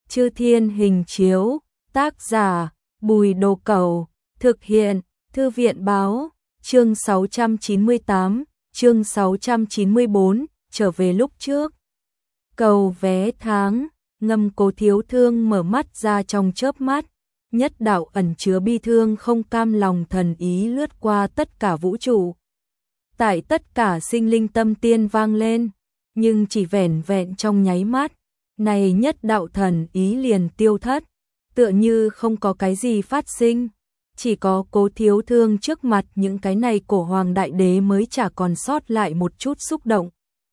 Chư Thiên Hình Chiếu, tác giả Bùi Đồ Cẩu, thực hiện Thư viện Báo, chương 698, chương 694, trở về lúc trước. Cầu vé tháng, Ngâm Cố Thiếu Thương mở mắt ra trong chớp mắt, nhất đạo ẩn chứa bi thương không cam lòng thần ý lướt qua tất cả vũ trụ. Tại tất cả sinh linh tâm tiên vang lên, nhưng chỉ vẻn vẹn trong nháy mắt, này nhất đạo thần ý liền tiêu thất, tựa như không có cái gì phát sinh, chỉ có Cố Thiếu Thương trước mặt những cái này cổ hoàng đại đế mới chả còn sót lại một chút xúc động.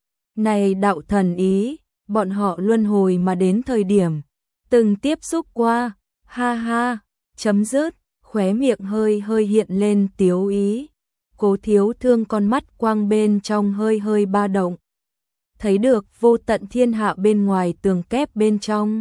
Này đạo thần ý, bọn họ luân hồi mà đến thời điểm từng tiếp xúc qua, ha ha, chấm dứt, khóe miệng hơi hơi hiện lên tiếu ý. Cố Thiếu Thương con mắt quang bên trong hơi hơi ba động, thấy được vô tận thiên hạ bên ngoài tường kép bên trong.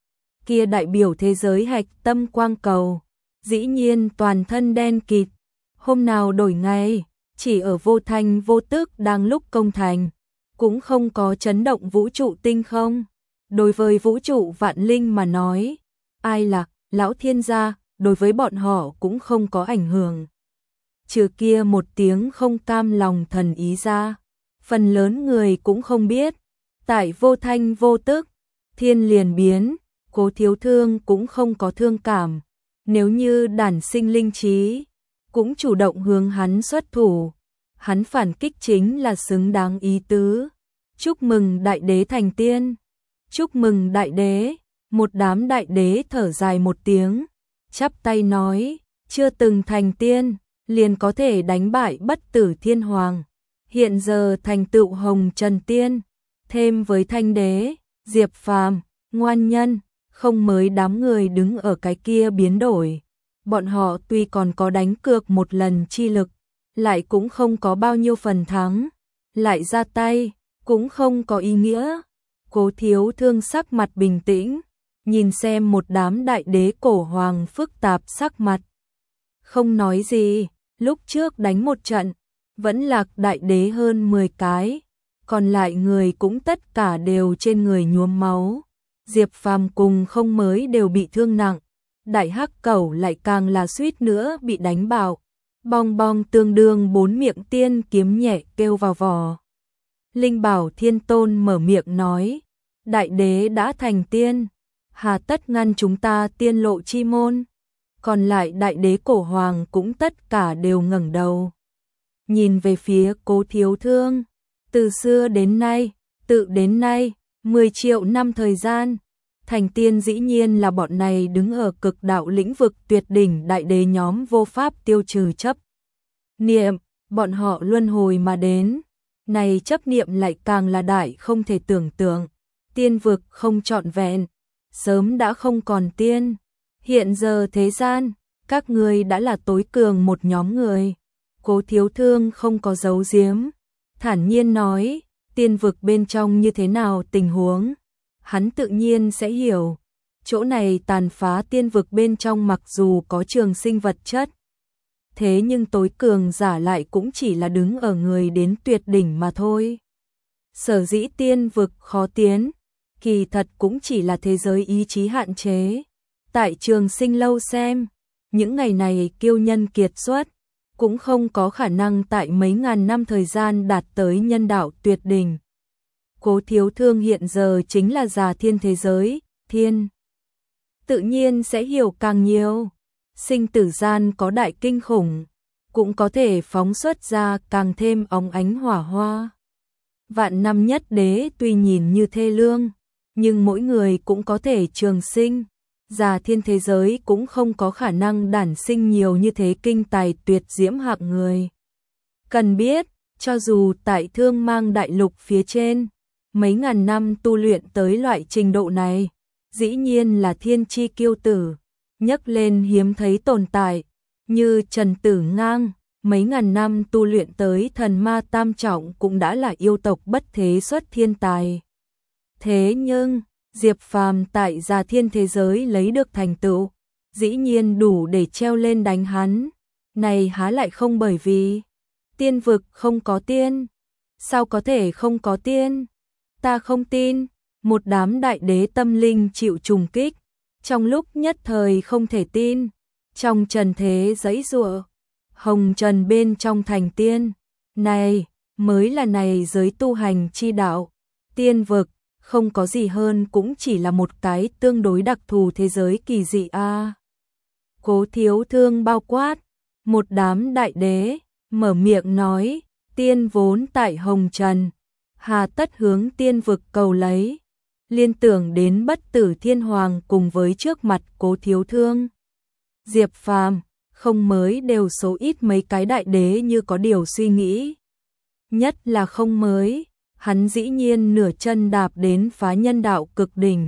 Kia đại biểu thế giới hạch tâm quang cầu, dĩ nhiên toàn thân đen kịt, hôm nào đổi ngày, chỉ ở vô thanh vô tức đang lúc công thành, cũng không có chấn động vũ trụ tinh không. Đối với vũ trụ vạn linh mà nói, ai là lão thiên gia, đối với bọn họ cũng không có ảnh hưởng. Trừ kia một tiếng không cam lòng thần ý ra, phần lớn người cũng không biết, tại vô thanh vô tức, thiên liền biến, Cố Thiếu Thương cũng không có thương cảm, nếu như đản sinh linh trí, cũng chủ động hướng hắn xuất thủ, hắn phản kích chính là xứng đáng ý tứ. Chúc mừng đại đế thành tiên, chúc mừng đại đế, một đám đại đế thở dài một tiếng, chắp tay nói, chưa từng thành tiên, liền có thể đánh bại bất tử thiên hoàng, hiện giờ thành tựu hồng trần tiên, thêm với thanh đế, Diệp Phàm, ngoan nhân, không mới đám người đứng ở cái kia biến đổi. Bọn họ tuy còn có đánh cược một lần chi lực, lại cũng không có bao nhiêu phần thắng, lại ra tay, cũng không có ý nghĩa. Cố Thiếu Thương sắc mặt bình tĩnh, nhìn xem một đám đại đế cổ hoàng phức tạp sắc mặt. Không nói gì, lúc trước đánh một trận, vẫn lạc đại đế hơn 10 cái, còn lại người cũng tất cả đều trên người nhuốm máu. Diệp Phàm cùng không mới đều bị thương nặng, đại hắc cẩu lại càng là suýt nữa bị đánh bạo. Bong bong tương đương 4 miệng tiên kiếm nhẹ kêu vào vò. Linh Bảo Thiên Tôn mở miệng nói, đại đế đã thành tiên, hà tất ngăn chúng ta tiên lộ chi môn. Còn lại đại đế cổ hoàng cũng tất cả đều ngẩng đầu, nhìn về phía Cố Thiếu Thương. Từ xưa đến nay, tự đến nay, 10 triệu năm thời gian, thành tiên dĩ nhiên là bọn này đứng ở cực đạo lĩnh vực tuyệt đỉnh đại đế nhóm vô pháp tiêu trừ chấp niệm, bọn họ luân hồi mà đến, này chấp niệm lại càng là đại không thể tưởng tượng, tiên vực không trọn vẹn, sớm đã không còn tiên, hiện giờ thế gian, các ngươi đã là tối cường một nhóm người. Cố Thiếu Thương không có giấu giếm, thản nhiên nói, tiên vực bên trong như thế nào tình huống, hắn tự nhiên sẽ hiểu. Chỗ này tàn phá tiên vực bên trong mặc dù có trường sinh vật chất, thế nhưng tối cường giả lại cũng chỉ là đứng ở người đến tuyệt đỉnh mà thôi. Sở dĩ tiên vực khó tiến, kỳ thật cũng chỉ là thế giới ý chí hạn chế. Tại trường sinh lâu xem, những ngày này kiêu nhân kiệt xuất, cũng không có khả năng tại mấy ngàn năm thời gian đạt tới nhân đạo tuyệt đỉnh. Cố Thiếu Thương hiện giờ chính là già thiên thế giới, thiên tự nhiên sẽ hiểu càng nhiều. Sinh tử gian có đại kinh khủng, cũng có thể phóng xuất ra càng thêm óng ánh hỏa hoa. Vạn năm nhất đế tuy nhìn như thê lương, nhưng mỗi người cũng có thể trường sinh. Già thiên thế giới cũng không có khả năng đản sinh nhiều như thế kinh tài tuyệt diễm hạng người. Cần biết, cho dù tại Thương Mang đại lục phía trên, mấy ngàn năm tu luyện tới loại trình độ này, dĩ nhiên là thiên chi kiêu tử, nhấc lên hiếm thấy tồn tại, như Trần Tử Ngang, mấy ngàn năm tu luyện tới thần ma tam trọng cũng đã là yêu tộc bất thế xuất thiên tài. Thế nhưng, Diệp Phàm tại già thiên thế giới lấy được thành tựu, dĩ nhiên đủ để treo lên đánh hắn, này há lại không bởi vì tiên vực không có tiên, sao có thể không có tiên, ta không tin, Một đám đại đế tâm linh chịu trùng kích, trong lúc nhất thời không thể tin, trong trần thế giãy giụa, hồng trần bên trong thành tiên, này mới là này giới tu hành chi đạo, tiên vực, không có gì hơn cũng chỉ là một cái tương đối đặc thù thế giới kỳ dị a. Cố Thiếu Thương bao quát, một đám đại đế, mở miệng nói, tiên vốn tại hồng trần, hà tất hướng tiên vực cầu lấy, liên tưởng đến Bất Tử Thiên Hoàng cùng với trước mặt Cố Thiếu Thương. Diệp Phàm, không mới đều số ít mấy cái đại đế như có điều suy nghĩ. Nhất là không mới, hắn dĩ nhiên nửa chân đạp đến phá nhân đạo cực đỉnh.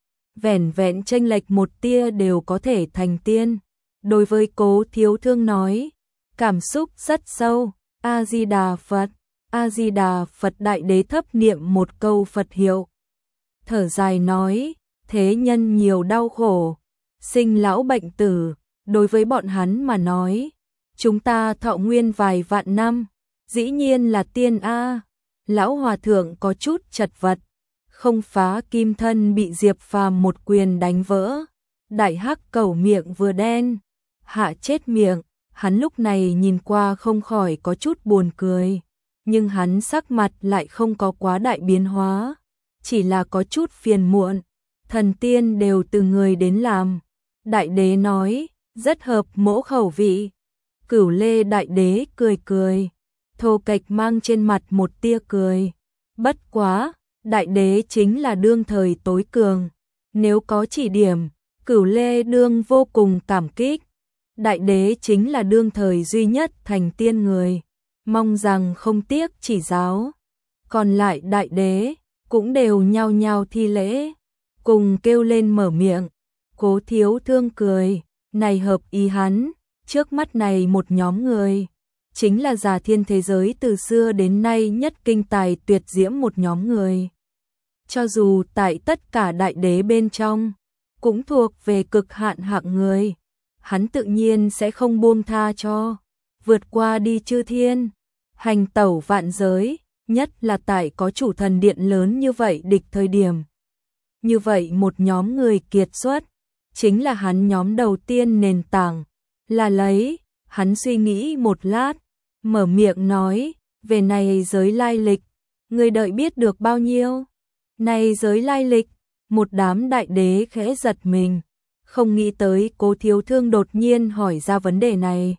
Vẻn vẹn chênh lệch một tia đều có thể thành tiên. Đối với Cố Thiếu Thương nói, cảm xúc rất sâu, A-di-đà Phật, A-di-đà Phật. Đại đế thấp niệm một câu Phật hiệu. Thở dài nói, thế nhân nhiều đau khổ, sinh lão bệnh tử, đối với bọn hắn mà nói, chúng ta thọ nguyên vài vạn năm, dĩ nhiên là tiên a. Lão hòa thượng có chút chật vật, không phá kim thân bị Diệp Phàm một quyền đánh vỡ. Đại hắc cẩu miệng vừa đen, hạ chết miệng, hắn lúc này nhìn qua không khỏi có chút buồn cười, nhưng hắn sắc mặt lại không có quá đại biến hóa, chỉ là có chút phiền muộn. Thần tiên đều từ người đến làm. Đại đế nói, rất hợp mỗ khẩu vị. Cửu Lê đại đế cười cười, thô kệch mang trên mặt một tia cười. Bất quá, đại đế chính là đương thời tối cường. Nếu có chỉ điểm, Cửu Lê đương vô cùng cảm kích. Đại đế chính là đương thời duy nhất thành tiên người, mong rằng không tiếc chỉ giáo. Còn lại đại đế cũng đều nhao nhao thi lễ, cùng kêu lên mở miệng. Cố Thiếu Thương cười, này hợp ý hắn, trước mắt này một nhóm người, chính là Già Thiên thế giới từ xưa đến nay nhất kinh tài tuyệt diễm một nhóm người. Cho dù tại tất cả đại đế bên trong, cũng thuộc về cực hạn hạng người, hắn tự nhiên sẽ không buông tha cho, vượt qua đi chư thiên, hành tẩu vạn giới, nhất là tại có chủ thần điện lớn như vậy địch thời điểm. Như vậy một nhóm người kiệt xuất, chính là hắn nhóm đầu tiên nền tảng, là lấy, hắn suy nghĩ một lát, mở miệng nói, về này giới lai lịch, người đợi biết được bao nhiêu? Này giới lai lịch, một đám đại đế khẽ giật mình, không nghĩ tới Cố Thiếu Thương đột nhiên hỏi ra vấn đề này.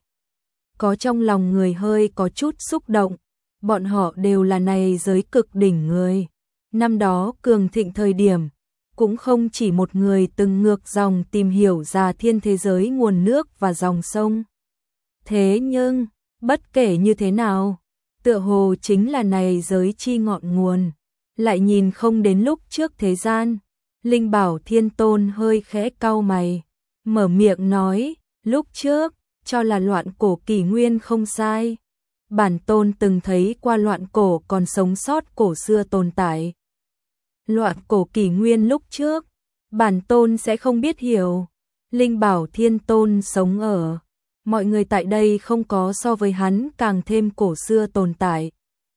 Có trong lòng người hơi có chút xúc động, bọn họ đều là này giới cực đỉnh người. Năm đó cường thịnh thời điểm, cũng không chỉ một người từng ngược dòng tìm hiểu Già Thiên thế giới nguồn nước và dòng sông. Thế nhưng, bất kể như thế nào, tựa hồ chính là này giới chi ngọn nguồn, lại nhìn không đến lúc trước thế gian. Linh Bảo Thiên Tôn hơi khẽ cau mày, mở miệng nói, lúc trước, cho là loạn cổ kỷ nguyên không sai. Bản tôn từng thấy qua loạn cổ còn sống sót cổ xưa tồn tại. Loạn cổ kỷ nguyên lúc trước, bản tôn sẽ không biết hiểu. Linh Bảo Thiên Tôn sống ở, mọi người tại đây không có so với hắn càng thêm cổ xưa tồn tại.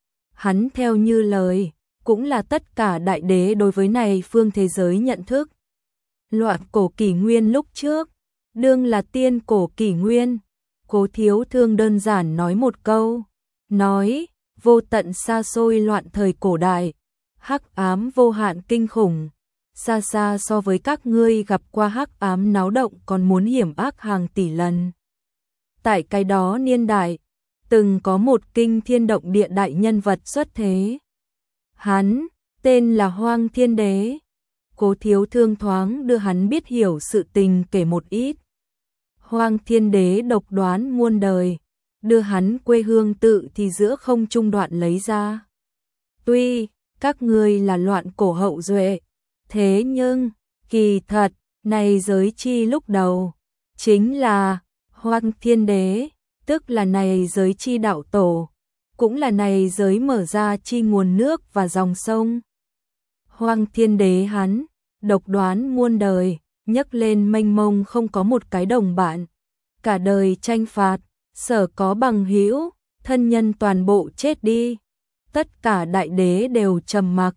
Hắn theo như lời, cũng là tất cả đại đế đối với này phương thế giới nhận thức. Loạn cổ kỷ nguyên lúc trước, đương là tiên cổ kỷ nguyên. Cố Thiếu Thương đơn giản nói một câu, nói, vô tận xa xôi loạn thời cổ đại, hắc ám vô hạn kinh khủng, xa xa so với các ngươi gặp qua hắc ám náo động còn muốn hiểm ác hàng tỷ lần. Tại cái đó niên đại, từng có một kinh thiên động địa đại nhân vật xuất thế. Hắn, tên là Hoang Thiên Đế. Cố Thiếu Thương thoáng đưa hắn biết hiểu sự tình kể một ít. Hoang Thiên Đế độc đoán muôn đời, đưa hắn quê hương tự thì giữa không trung đoạn lấy ra. Tuy, các ngươi là loạn cổ hậu duệ, thế nhưng, kỳ thật, này giới chi lúc đầu, chính là Hoang Thiên Đế, tức là này giới chi đạo tổ, cũng là này giới mở ra chi nguồn nước và dòng sông. Hoang Thiên Đế hắn, độc đoán muôn đời, nhấc lên mênh mông không có một cái đồng bạn, cả đời tranh phạt, sở có bằng hữu, thân nhân toàn bộ chết đi. Tất cả đại đế đều trầm mặc,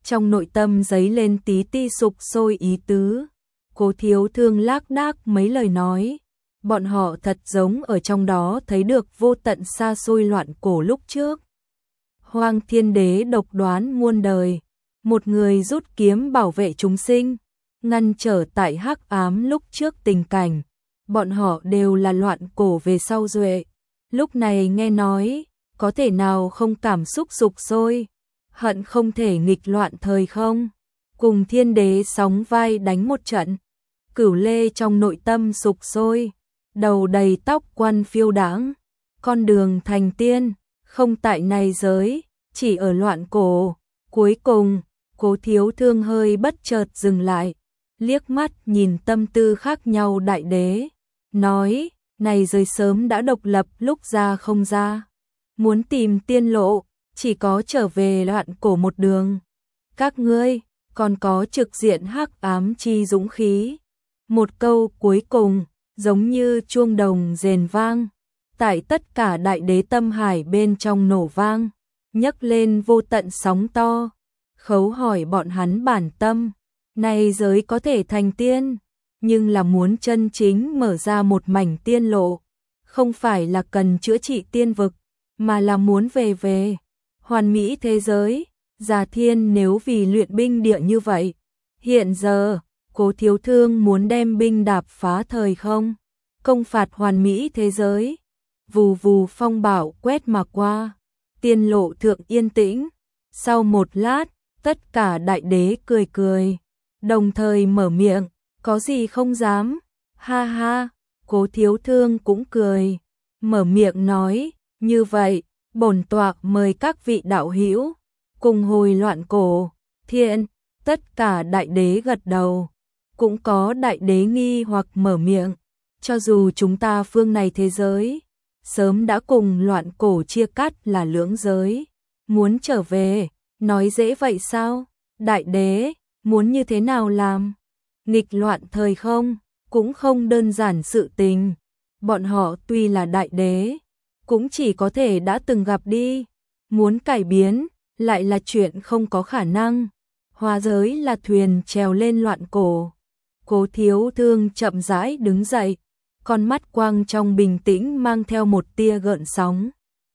trong nội tâm dấy lên tí ti sục sôi ý tứ. Cố Thiếu Thương lác đác mấy lời nói, bọn họ thật giống ở trong đó thấy được vô tận xa xôi loạn cổ lúc trước. Hoang Thiên Đế độc đoán muôn đời, một người rút kiếm bảo vệ chúng sinh, ngăn trở tại hắc ám lúc trước tình cảnh, bọn họ đều là loạn cổ về sau duệ. Lúc này nghe nói, có thể nào không cảm xúc sục sôi, hận không thể nghịch loạn thời không, cùng Thiên Đế sóng vai đánh một trận. Cửu Lê trong nội tâm sục sôi, đầu đầy tóc quan phiêu đãng, con đường thành tiên, không tại này giới, chỉ ở loạn cổ. Cuối cùng, Cố Thiếu Thương hơi bất chợt dừng lại, liếc mắt nhìn tâm tư khác nhau đại đế, nói, này giới sớm đã độc lập lúc ra không ra. Muốn tìm tiên lộ, chỉ có trở về loạn cổ một đường. Các ngươi, còn có trực diện hắc ám chi dũng khí. Một câu cuối cùng, giống như chuông đồng rền vang, tại tất cả đại đế tâm hải bên trong nổ vang, nhấc lên vô tận sóng to, khấu hỏi bọn hắn bản tâm, này giới có thể thành tiên, nhưng là muốn chân chính mở ra một mảnh tiên lộ, không phải là cần chữa trị tiên vực, mà là muốn về hoàn mỹ thế giới. Già Thiên nếu vì luyện binh địa như vậy, hiện giờ Cố Thiếu Thương muốn đem binh đạp phá thời không, công phạt hoàn mỹ thế giới. Vù vù phong bão quét mà qua, tiên lộ thượng yên tĩnh. Sau một lát, tất cả đại đế cười cười, đồng thời mở miệng, có gì không dám. Ha ha, Cố Thiếu Thương cũng cười, mở miệng nói, như vậy, bổn tọa mời các vị đạo hữu cùng hồi loạn cổ. Thiện, tất cả đại đế gật đầu. Cũng có đại đế nghi hoặc mở miệng, cho dù chúng ta phương này thế giới sớm đã cùng loạn cổ chia cắt là lưỡng giới, muốn trở về, nói dễ vậy sao? Đại đế, muốn như thế nào làm? Nghịch loạn thời không, cũng không đơn giản sự tình. Bọn họ tuy là đại đế, cũng chỉ có thể đã từng gặp đi, muốn cải biến, lại là chuyện không có khả năng. Hóa giới là thuyền trèo lên loạn cổ. Cố Thiếu Thương chậm rãi đứng dậy, con mắt quang trong bình tĩnh mang theo một tia gợn sóng.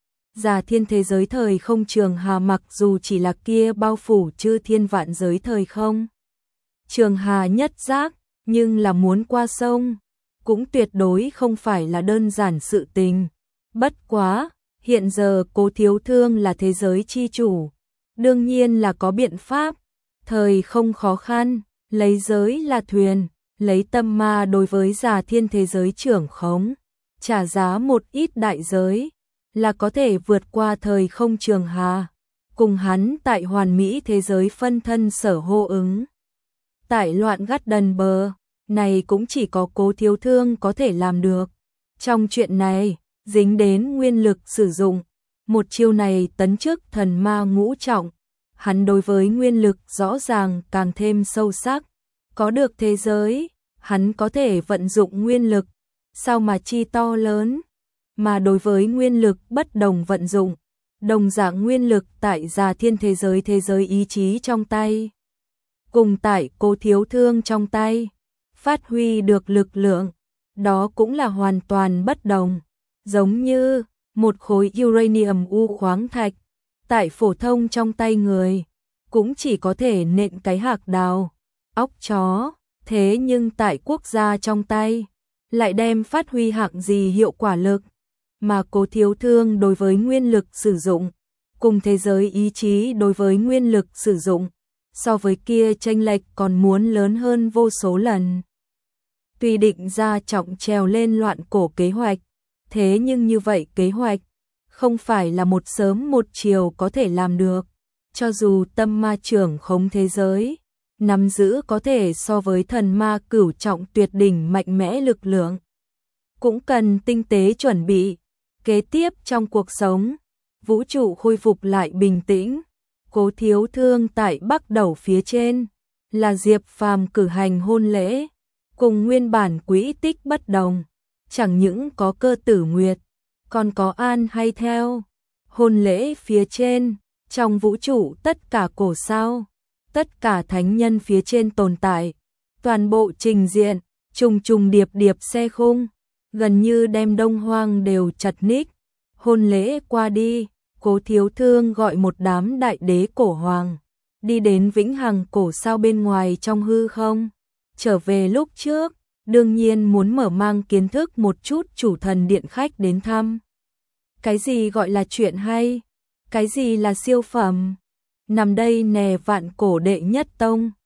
Già Thiên thế giới thời không trường hà mặc dù chỉ là kia bao phủ chư thiên vạn giới thời không trường hà nhất giác, nhưng là muốn qua sông, cũng tuyệt đối không phải là đơn giản sự tình. Bất quá, hiện giờ Cố Thiếu Thương là thế giới chi chủ, đương nhiên là có biện pháp. Thời không khó khăn, lấy giới là thuyền, lấy tâm ma đối với Già Thiên thế giới trưởng khống, trả giá một ít đại giới, là có thể vượt qua thời không trường hà, cùng hắn tại hoàn mỹ thế giới phân thân sở hô ứng. Tại loạn gắt đần bờ, này cũng chỉ có Cố Thiếu Thương có thể làm được. Trong chuyện này, dính đến nguyên lực sử dụng, một chiêu này tấn chức thần ma ngũ trọng, hắn đối với nguyên lực rõ ràng càng thêm sâu sắc. Có được thế giới, hắn có thể vận dụng nguyên lực, sao mà chi to lớn. Mà đối với nguyên lực bất đồng vận dụng, đồng dạng nguyên lực tại Già Thiên thế giới ý chí trong tay, cùng tại Cố Thiếu Thương trong tay, phát huy được lực lượng, đó cũng là hoàn toàn bất đồng. Giống như một khối uranium u khoáng thạch, tại phổ thông trong tay người, cũng chỉ có thể nện cái hạc đào, óc chó, thế nhưng tại quốc gia trong tay, lại đem phát huy hạng gì hiệu quả lực. Mà Cố Thiếu Thương đối với nguyên lực sử dụng, cùng thế giới ý chí đối với nguyên lực sử dụng, so với kia chênh lệch còn muốn lớn hơn vô số lần. Tuy định ra trọng trèo lên loạn cổ kế hoạch, thế nhưng như vậy kế hoạch, không phải là một sớm một chiều có thể làm được. Cho dù tâm ma trưởng khống thế giới, nắm giữ có thể so với thần ma cửu trọng tuyệt đỉnh mạnh mẽ lực lượng, cũng cần tinh tế chuẩn bị. Kế tiếp trong cuộc sống, vũ trụ khôi phục lại bình tĩnh. Cố Thiếu Thương tại Bắc Đẩu phía trên, là Diệp Phàm cử hành hôn lễ, cùng nguyên bản quỹ tích bất đồng, chẳng những có Cơ Tử Nguyệt, còn có An hay theo. Hôn lễ phía trên, trong vũ trụ tất cả cổ sao, tất cả thánh nhân phía trên tồn tại. Toàn bộ trình diện, trùng trùng điệp điệp xe khung, gần như đem Đông Hoang đều chật ních. Hôn lễ qua đi, Cố Thiếu Thương gọi một đám đại đế cổ hoàng, đi đến vĩnh hằng cổ sao bên ngoài trong hư không. Trở về lúc trước, đương nhiên muốn mở mang kiến thức một chút chủ thần điện khách đến thăm. Cái gì gọi là chuyện hay? Cái gì là siêu phẩm? Nằm đây nè vạn cổ đệ nhất tông,